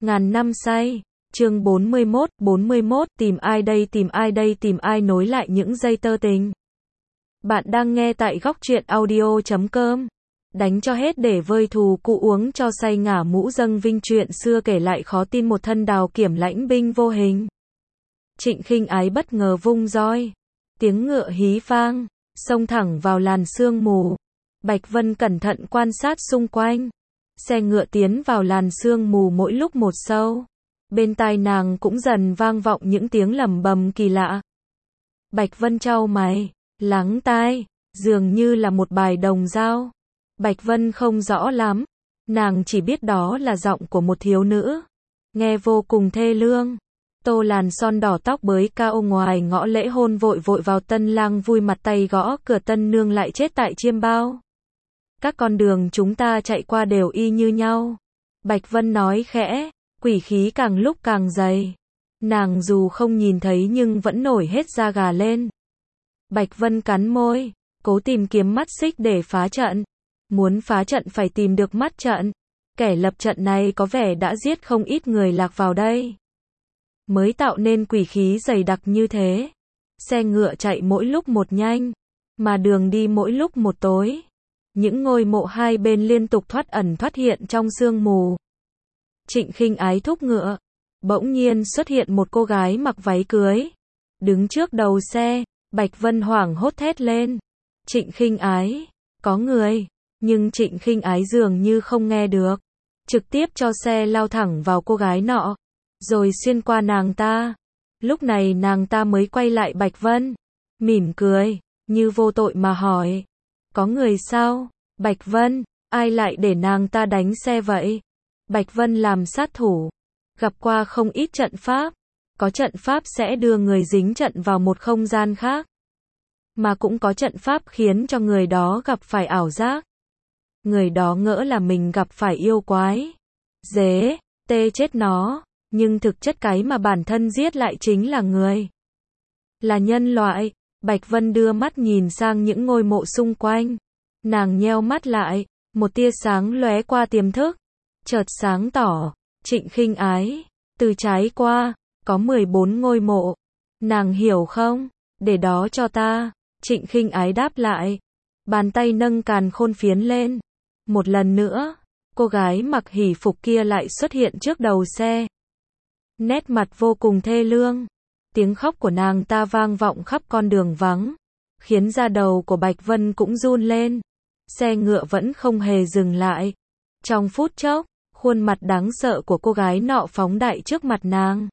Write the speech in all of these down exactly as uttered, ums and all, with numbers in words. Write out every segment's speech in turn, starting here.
Ngàn năm say, chương bốn mươi mốt, bốn mươi mốt, tìm ai đây tìm ai đây tìm ai nối lại những dây tơ tình. Bạn đang nghe tại góc truyện audio chấm com. Đánh cho hết để vơi thù cũ uống cho say ngả mũ dâng vinh chuyện xưa kể lại khó tin một thân đào kiểm lãnh binh vô hình. Trịnh Khinh Ái bất ngờ vung roi. Tiếng ngựa hí vang, xông thẳng vào làn sương mù. Bạch Vân cẩn thận quan sát xung quanh. Xe ngựa tiến vào làn sương mù mỗi lúc một sâu. Bên tai nàng cũng dần vang vọng những tiếng lẩm bẩm kỳ lạ. Bạch Vân chau mày, lắng tai, dường như là một bài đồng dao. Bạch Vân không rõ lắm, nàng chỉ biết đó là giọng của một thiếu nữ. Nghe vô cùng thê lương. Tô làn son đỏ tóc bới cao ngoài ngõ lễ hôn vội vội vào tân lang vui mặt tay gõ cửa tân nương lại chết tại chiêm bao. Các con đường chúng ta chạy qua đều y như nhau. Bạch Vân nói khẽ, quỷ khí càng lúc càng dày. Nàng dù không nhìn thấy nhưng vẫn nổi hết da gà lên. Bạch Vân cắn môi, cố tìm kiếm mắt xích để phá trận. Muốn phá trận phải tìm được mắt trận. Kẻ lập trận này có vẻ đã giết không ít người lạc vào đây, mới tạo nên quỷ khí dày đặc như thế. Xe ngựa chạy mỗi lúc một nhanh, mà đường đi mỗi lúc một tối. Những ngôi mộ hai bên liên tục thoát ẩn thoát hiện trong sương mù. Trịnh Khinh Ái thúc ngựa. Bỗng nhiên xuất hiện một cô gái mặc váy cưới. Đứng trước đầu xe, Bạch Vân hoảng hốt thét lên. Trịnh Khinh Ái, có người. Nhưng Trịnh Khinh Ái dường như không nghe được. Trực tiếp cho xe lao thẳng vào cô gái nọ. Rồi xuyên qua nàng ta. Lúc này nàng ta mới quay lại Bạch Vân. Mỉm cười, như vô tội mà hỏi. Có người sao? Bạch Vân, ai lại để nàng ta đánh xe vậy? Bạch Vân làm sát thủ. Gặp qua không ít trận pháp. Có trận pháp sẽ đưa người dính trận vào một không gian khác. Mà cũng có trận pháp khiến cho người đó gặp phải ảo giác. Người đó ngỡ là mình gặp phải yêu quái. Dế, tê chết nó. Nhưng thực chất cái mà bản thân giết lại chính là người. Là nhân loại. Bạch Vân đưa mắt nhìn sang những ngôi mộ xung quanh. Nàng nheo mắt lại, một tia sáng lóe qua tiềm thức. Chợt sáng tỏ, Trịnh Khinh Ái, từ trái qua, có mười bốn ngôi mộ. Nàng hiểu không? Để đó cho ta. Trịnh Khinh Ái đáp lại. Bàn tay nâng càn khôn phiến lên. Một lần nữa, cô gái mặc hỉ phục kia lại xuất hiện trước đầu xe. Nét mặt vô cùng thê lương. Tiếng khóc của nàng ta vang vọng khắp con đường vắng, khiến da đầu của Bạch Vân cũng run lên. Xe ngựa vẫn không hề dừng lại. Trong phút chốc, khuôn mặt đáng sợ của cô gái nọ phóng đại trước mặt nàng.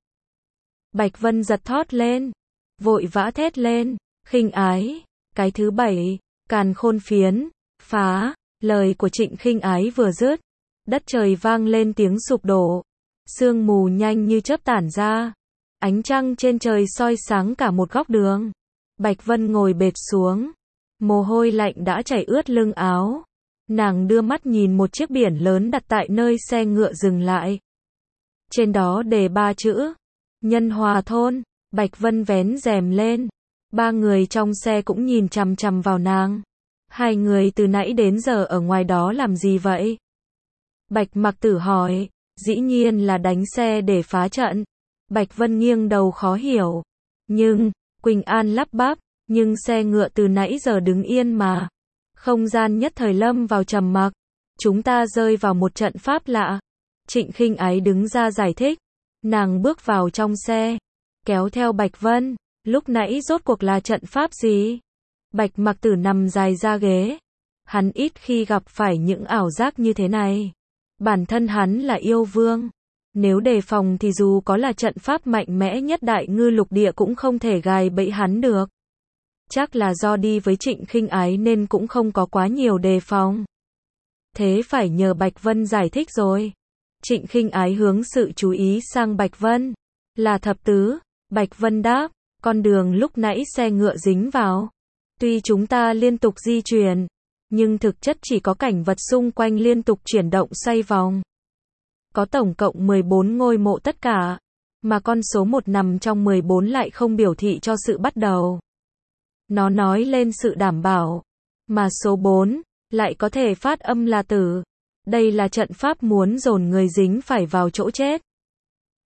Bạch Vân giật thót lên, vội vã thét lên, Khinh Ái, cái thứ bảy, càn khôn phiến, phá. Lời của Trịnh Khinh Ái vừa dứt, đất trời vang lên tiếng sụp đổ. Sương mù nhanh như chớp tản ra. Ánh trăng trên trời soi sáng cả một góc đường. Bạch Vân ngồi bệt xuống. Mồ hôi lạnh đã chảy ướt lưng áo. Nàng đưa mắt nhìn một chiếc biển lớn đặt tại nơi xe ngựa dừng lại. Trên đó đề ba chữ. Nhân Hòa thôn. Bạch Vân vén rèm lên. Ba người trong xe cũng nhìn chằm chằm vào nàng. Hai người từ nãy đến giờ ở ngoài đó làm gì vậy? Bạch Mặc Tử hỏi. Dĩ nhiên là đánh xe để phá trận. Bạch Vân nghiêng đầu khó hiểu. Nhưng, Quỳnh An lắp bắp, nhưng xe ngựa từ nãy giờ đứng yên mà. Không gian nhất thời lâm vào trầm mặc. Chúng ta rơi vào một trận pháp lạ. Trịnh Khinh Ái đứng ra giải thích. Nàng bước vào trong xe, kéo theo Bạch Vân. Lúc nãy rốt cuộc là trận pháp gì? Bạch Mặc Tử nằm dài ra ghế. Hắn ít khi gặp phải những ảo giác như thế này. Bản thân hắn là yêu vương. Nếu đề phòng thì dù có là trận pháp mạnh mẽ nhất đại ngư lục địa cũng không thể gài bẫy hắn được. Chắc là do đi với Trịnh Khinh Ái nên cũng không có quá nhiều đề phòng. Thế phải nhờ Bạch Vân giải thích rồi. Trịnh Khinh Ái hướng sự chú ý sang Bạch Vân. Là thập tứ. Bạch Vân đáp. Con đường lúc nãy xe ngựa dính vào. Tuy chúng ta liên tục di chuyển, nhưng thực chất chỉ có cảnh vật xung quanh liên tục chuyển động xoay vòng. Có tổng cộng mười bốn ngôi mộ tất cả, mà con số một nằm trong mười bốn lại không biểu thị cho sự bắt đầu. Nó nói lên sự đảm bảo, mà số bốn lại có thể phát âm là tử. Đây là trận pháp muốn dồn người dính phải vào chỗ chết.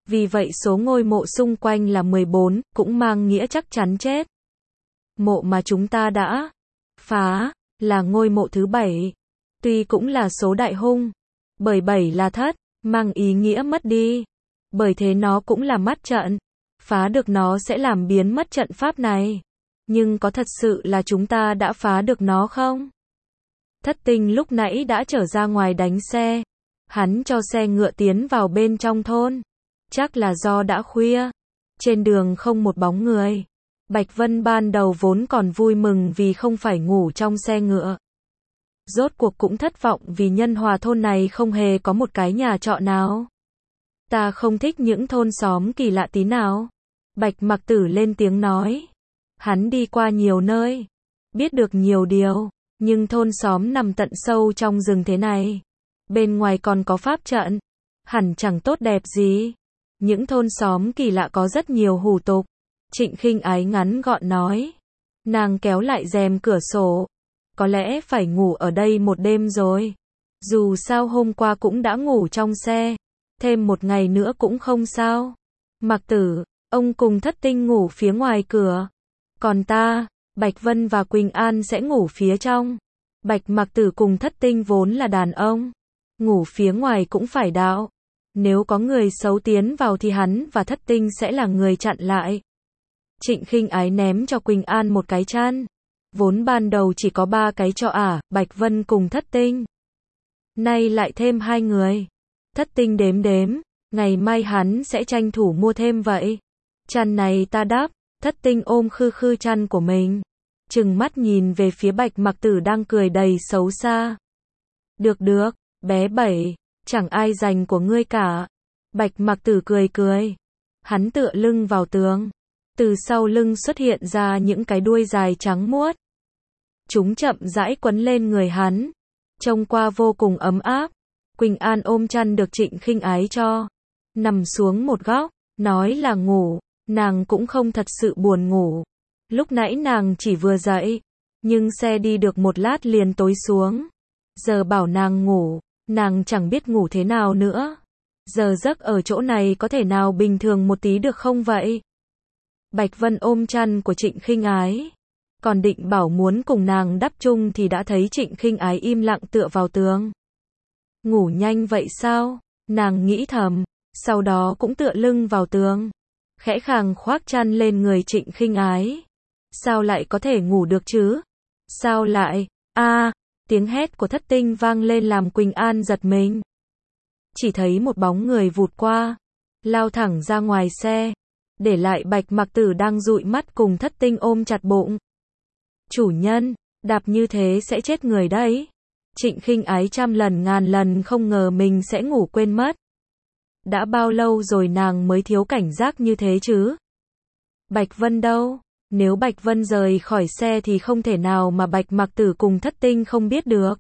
Vì vậy số ngôi mộ xung quanh là mười bốn, cũng mang nghĩa chắc chắn chết. Mộ mà chúng ta đã phá là ngôi mộ thứ bảy. Tuy cũng là số đại hung, bởi bảy là thất, mang ý nghĩa mất đi. Bởi thế nó cũng là mắt trận. Phá được nó sẽ làm biến mất trận pháp này. Nhưng có thật sự là chúng ta đã phá được nó không? Thất tinh lúc nãy đã trở ra ngoài đánh xe. Hắn cho xe ngựa tiến vào bên trong thôn. Chắc là do đã khuya. Trên đường không một bóng người. Bạch Vân ban đầu vốn còn vui mừng vì không phải ngủ trong xe ngựa. Rốt cuộc cũng thất vọng vì nhân hòa thôn này không hề có một cái nhà trọ nào. Ta không thích những thôn xóm kỳ lạ tí nào. Bạch Mặc Tử lên tiếng nói. Hắn đi qua nhiều nơi, biết được nhiều điều, nhưng thôn xóm nằm tận sâu trong rừng thế này. Bên ngoài còn có pháp trận, hẳn chẳng tốt đẹp gì. Những thôn xóm kỳ lạ có rất nhiều hủ tục. Trịnh Khinh Ái ngắn gọn nói. Nàng kéo lại rèm cửa sổ. Có lẽ phải ngủ ở đây một đêm rồi. Dù sao hôm qua cũng đã ngủ trong xe. Thêm một ngày nữa cũng không sao. Mặc Tử, ông cùng Thất Tinh ngủ phía ngoài cửa. Còn ta, Bạch Vân và Quỳnh An sẽ ngủ phía trong. Bạch Mặc Tử cùng Thất Tinh vốn là đàn ông. Ngủ phía ngoài cũng phải đạo. Nếu có người xấu tiến vào thì hắn và Thất Tinh sẽ là người chặn lại. Trịnh Khinh Ái ném cho Quỳnh An một cái chăn. Vốn ban đầu chỉ có ba cái cho ả, Bạch Vân cùng Thất Tinh. Nay lại thêm hai người. Thất Tinh đếm đếm, ngày mai hắn sẽ tranh thủ mua thêm vậy. Chăn này ta đắp. Thất Tinh ôm khư khư chăn của mình. Trừng mắt nhìn về phía Bạch Mặc Tử đang cười đầy xấu xa. Được được, bé Bảy, chẳng ai giành của ngươi cả. Bạch Mặc Tử cười cười. Hắn tựa lưng vào tường. Từ sau lưng xuất hiện ra những cái đuôi dài trắng muốt. Chúng chậm rãi quấn lên người hắn. Trông qua vô cùng ấm áp. Quỳnh An ôm chăn được Trịnh Khinh Ái cho. Nằm xuống một góc, nói là ngủ. Nàng cũng không thật sự buồn ngủ. Lúc nãy nàng chỉ vừa dậy. Nhưng xe đi được một lát liền tối xuống. Giờ bảo nàng ngủ, nàng chẳng biết ngủ thế nào nữa. Giờ giấc ở chỗ này có thể nào bình thường một tí được không vậy? Bạch Vân ôm chăn của Trịnh Khinh Ái. Còn định bảo muốn cùng nàng đắp chung thì đã thấy Trịnh Khinh Ái im lặng tựa vào tường. Ngủ nhanh vậy sao? Nàng nghĩ thầm. Sau đó cũng tựa lưng vào tường. Khẽ khàng khoác chăn lên người Trịnh Khinh Ái. Sao lại có thể ngủ được chứ? Sao lại? A, à, tiếng hét của Thất Tinh vang lên làm Quỳnh An giật mình. Chỉ thấy một bóng người vụt qua, lao thẳng ra ngoài xe, để lại Bạch Mặc Tử đang dụi mắt cùng Thất Tinh ôm chặt bụng. Chủ nhân, đạp như thế sẽ chết người đấy. Trịnh Khinh Ái trăm lần ngàn lần không ngờ mình sẽ ngủ quên mất. Đã bao lâu rồi nàng mới thiếu cảnh giác như thế chứ? Bạch Vân đâu? Nếu Bạch Vân rời khỏi xe thì không thể nào mà Bạch Mặc Tử cùng Thất Tinh không biết được.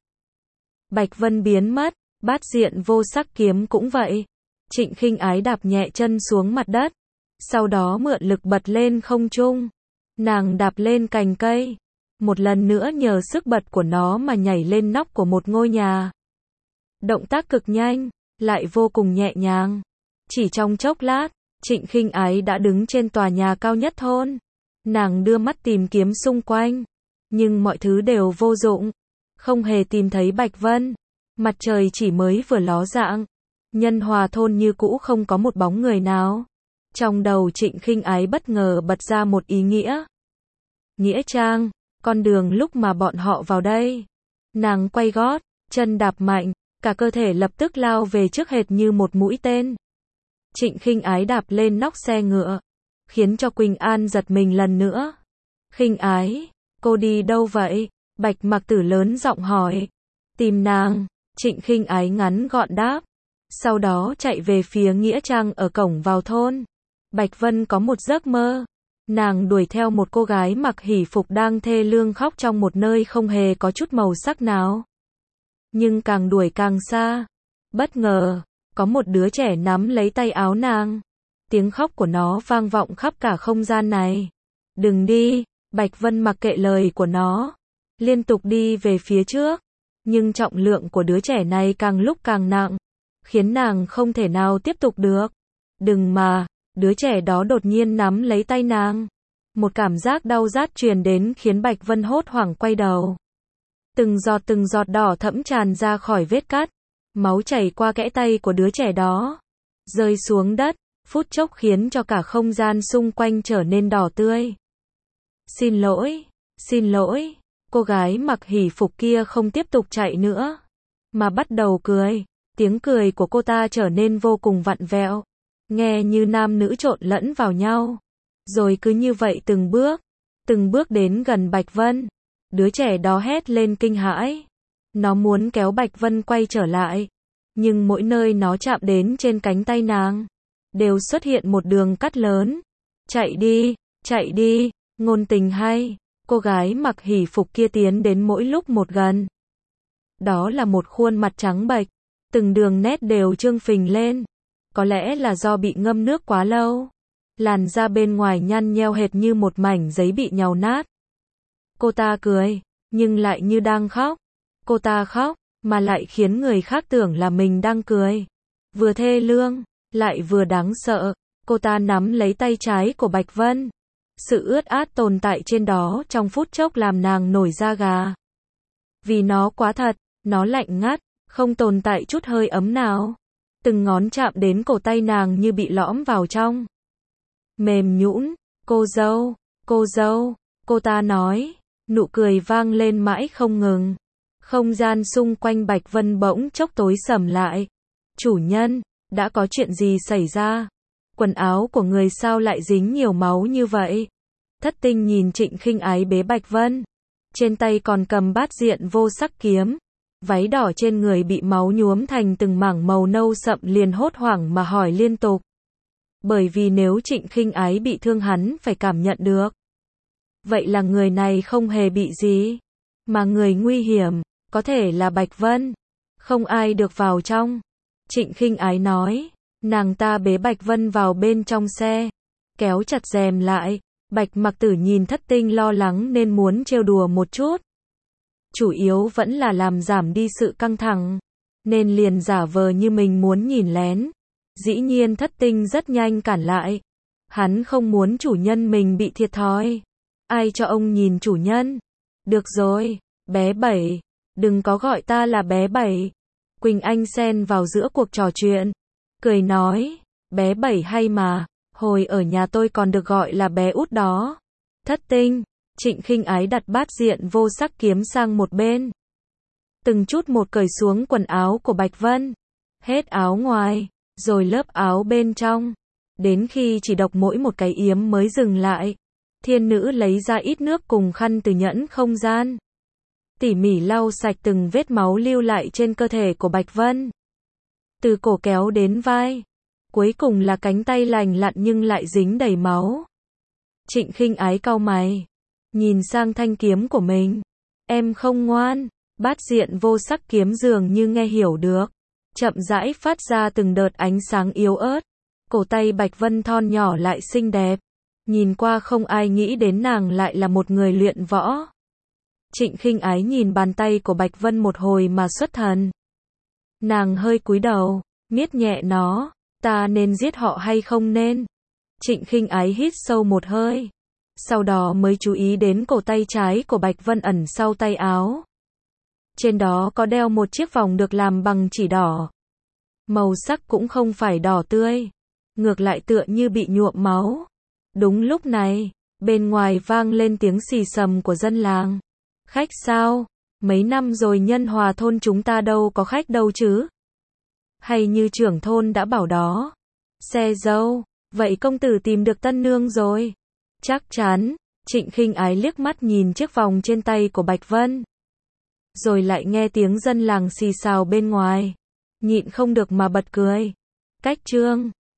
Bạch Vân biến mất, bát diện vô sắc kiếm cũng vậy. Trịnh Khinh Ái đạp nhẹ chân xuống mặt đất. Sau đó mượn lực bật lên không trung. Nàng đạp lên cành cây. Một lần nữa nhờ sức bật của nó mà nhảy lên nóc của một ngôi nhà. Động tác cực nhanh, lại vô cùng nhẹ nhàng. Chỉ trong chốc lát, Trịnh Khinh Ái đã đứng trên tòa nhà cao nhất thôn. Nàng đưa mắt tìm kiếm xung quanh. Nhưng mọi thứ đều vô dụng. Không hề tìm thấy Bạch Vân. Mặt trời chỉ mới vừa ló dạng. Nhân hòa thôn như cũ không có một bóng người nào. Trong đầu Trịnh Khinh Ái bất ngờ bật ra một ý nghĩa. Nghĩa trang, con đường lúc mà bọn họ vào đây. Nàng quay gót, chân đạp mạnh, cả cơ thể lập tức lao về trước hệt như một mũi tên. Trịnh Khinh Ái đạp lên nóc xe ngựa, khiến cho Quỳnh An giật mình lần nữa. Khinh Ái, cô đi đâu vậy? Bạch Mặc Tử lớn giọng hỏi. Tìm nàng. Trịnh Khinh Ái ngắn gọn đáp. Sau đó chạy về phía nghĩa trang ở cổng vào thôn. Bạch Vân có một giấc mơ. Nàng đuổi theo một cô gái mặc hỉ phục đang thê lương khóc trong một nơi không hề có chút màu sắc nào. Nhưng càng đuổi càng xa. Bất ngờ, có một đứa trẻ nắm lấy tay áo nàng. Tiếng khóc của nó vang vọng khắp cả không gian này. Đừng đi, Bạch Vân mặc kệ lời của nó. Liên tục đi về phía trước. Nhưng trọng lượng của đứa trẻ này càng lúc càng nặng. Khiến nàng không thể nào tiếp tục được. Đừng mà, đứa trẻ đó đột nhiên nắm lấy tay nàng. Một cảm giác đau rát truyền đến khiến Bạch Vân hốt hoảng quay đầu. Từng giọt từng giọt đỏ thẫm tràn ra khỏi vết cắt. Máu chảy qua kẽ tay của đứa trẻ đó. Rơi xuống đất, phút chốc khiến cho cả không gian xung quanh trở nên đỏ tươi. Xin lỗi, xin lỗi. Cô gái mặc hỉ phục kia không tiếp tục chạy nữa, mà bắt đầu cười. Tiếng cười của cô ta trở nên vô cùng vặn vẹo, nghe như nam nữ trộn lẫn vào nhau. Rồi cứ như vậy từng bước, từng bước đến gần Bạch Vân. Đứa trẻ đó hét lên kinh hãi. Nó muốn kéo Bạch Vân quay trở lại, nhưng mỗi nơi nó chạm đến trên cánh tay nàng, đều xuất hiện một đường cắt lớn. Chạy đi, chạy đi, ngôn tình hay. Cô gái mặc hỉ phục kia tiến đến mỗi lúc một gần. Đó là một khuôn mặt trắng bệch, từng đường nét đều trương phình lên. Có lẽ là do bị ngâm nước quá lâu. Làn da bên ngoài nhăn nheo hệt như một mảnh giấy bị nhàu nát. Cô ta cười, nhưng lại như đang khóc. Cô ta khóc, mà lại khiến người khác tưởng là mình đang cười. Vừa thê lương, lại vừa đáng sợ. Cô ta nắm lấy tay trái của Bạch Vân. Sự ướt át tồn tại trên đó trong phút chốc làm nàng nổi da gà. Vì nó quá thật, nó lạnh ngắt, không tồn tại chút hơi ấm nào. Từng ngón chạm đến cổ tay nàng như bị lõm vào trong. Mềm nhũn, cô dâu, cô dâu, cô ta nói, nụ cười vang lên mãi không ngừng. Không gian xung quanh Bạch Vân bỗng chốc tối sầm lại. Chủ nhân, đã có chuyện gì xảy ra? Quần áo của người sao lại dính nhiều máu như vậy? Thất Tinh nhìn Trịnh Khinh Ái bế Bạch Vân, trên tay còn cầm bát diện vô sắc kiếm. Váy đỏ trên người bị máu nhuốm thành từng mảng màu nâu sậm, liền hốt hoảng mà hỏi liên tục. Bởi vì nếu Trịnh Khinh Ái bị thương hắn phải cảm nhận được. Vậy là người này không hề bị gì, mà người nguy hiểm, có thể là Bạch Vân. Không ai được vào trong. Trịnh Khinh Ái nói, nàng ta bế Bạch Vân vào bên trong xe, kéo chặt rèm lại. Bạch Mặc Tử nhìn Thất Tinh lo lắng nên muốn trêu đùa một chút. Chủ yếu vẫn là làm giảm đi sự căng thẳng, nên liền giả vờ như mình muốn nhìn lén. Dĩ nhiên Thất Tinh rất nhanh cản lại. Hắn không muốn chủ nhân mình bị thiệt thòi. Ai cho ông nhìn chủ nhân? Được rồi, bé Bảy, đừng có gọi ta là bé Bảy. Quỳnh Anh xen vào giữa cuộc trò chuyện, cười nói, bé Bảy hay mà, hồi ở nhà tôi còn được gọi là bé út đó. Thất Tinh, Trịnh Khinh Ái đặt bát diện vô sắc kiếm sang một bên. Từng chút một cởi xuống quần áo của Bạch Vân. Hết áo ngoài, rồi lớp áo bên trong. Đến khi chỉ độc mỗi một cái yếm mới dừng lại. Thiên nữ lấy ra ít nước cùng khăn từ nhẫn không gian. Tỉ mỉ lau sạch từng vết máu lưu lại trên cơ thể của Bạch Vân. Từ cổ kéo đến vai. Cuối cùng là cánh tay lành lặn nhưng lại dính đầy máu. Trịnh Khinh Ái cau mày, nhìn sang thanh kiếm của mình. Em không ngoan. Bát diện vô sắc kiếm dường như nghe hiểu được. Chậm rãi phát ra từng đợt ánh sáng yếu ớt. Cổ tay Bạch Vân thon nhỏ lại xinh đẹp. Nhìn qua không ai nghĩ đến nàng lại là một người luyện võ. Trịnh Khinh Ái nhìn bàn tay của Bạch Vân một hồi mà xuất thần. Nàng hơi cúi đầu, miết nhẹ nó. Ta nên giết họ hay không nên? Trịnh Khinh Ái hít sâu một hơi. Sau đó mới chú ý đến cổ tay trái của Bạch Vân ẩn sau tay áo. Trên đó có đeo một chiếc vòng được làm bằng chỉ đỏ. Màu sắc cũng không phải đỏ tươi, ngược lại tựa như bị nhuộm máu. Đúng lúc này, bên ngoài vang lên tiếng xì xầm của dân làng. Khách sao? Mấy năm rồi Nhân Hòa thôn chúng ta đâu có khách đâu chứ? Hay như trưởng thôn đã bảo đó. Xe dâu, vậy công tử tìm được tân nương rồi. Chắc chắn. Trịnh Khinh Ái liếc mắt nhìn chiếc vòng trên tay của Bạch Vân. Rồi lại nghe tiếng dân làng xì xào bên ngoài. Nhịn không được mà bật cười. Cách trương,